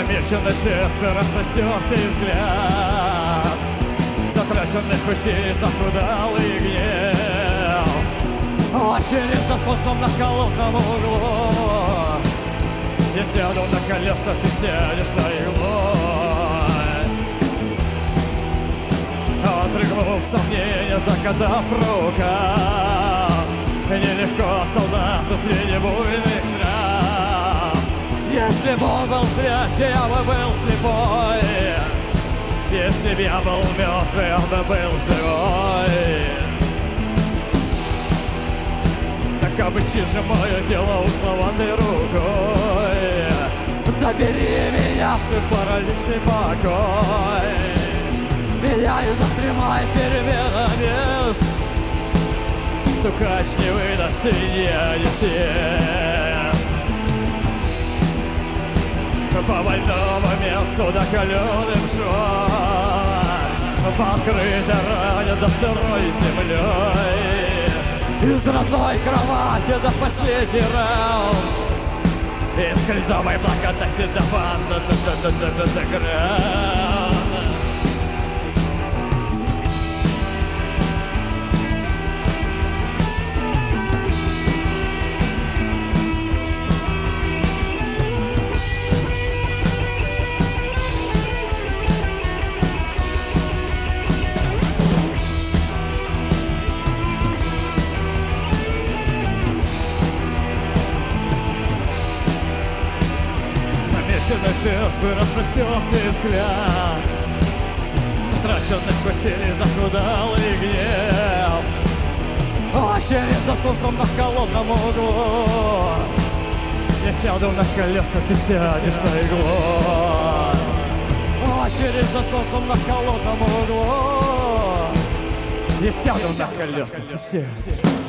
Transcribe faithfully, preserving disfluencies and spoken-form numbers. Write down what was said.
Намеченный черт, распростертый взгляд, затраченных усилий, захудалый гнев. Очередь за солнцем на холодном углу. Я сяду на колеса, ты сядешь на иглу. Отрыгнув сомнения, закатав рукав, нелегко солдату среди буйных трав. Если бы он был зрячий, я бы был слепой. Если б я был мертвый, он бы был живой. Так обыщи же мое тело узловатой рукой. Забери меня в свой параличный покой. Меняю за стремай перемена мест. Стукач не выдаст свинья не съест. По больному месту до каленым швам, по открытой ране до сырой землей. Из родной кровати до последний раунд. Из кольцовой благодати до банда до гранд. Намеченный жертвы, распростертый взгляд, затраченных усилий, захудалый гнев. Очередь за солнцем на холодном углу. Я сяду на колеса, ты сядешь на иглу. Очередь за солнцем на холодном углу. Я сяду на колеса, ты сядешь.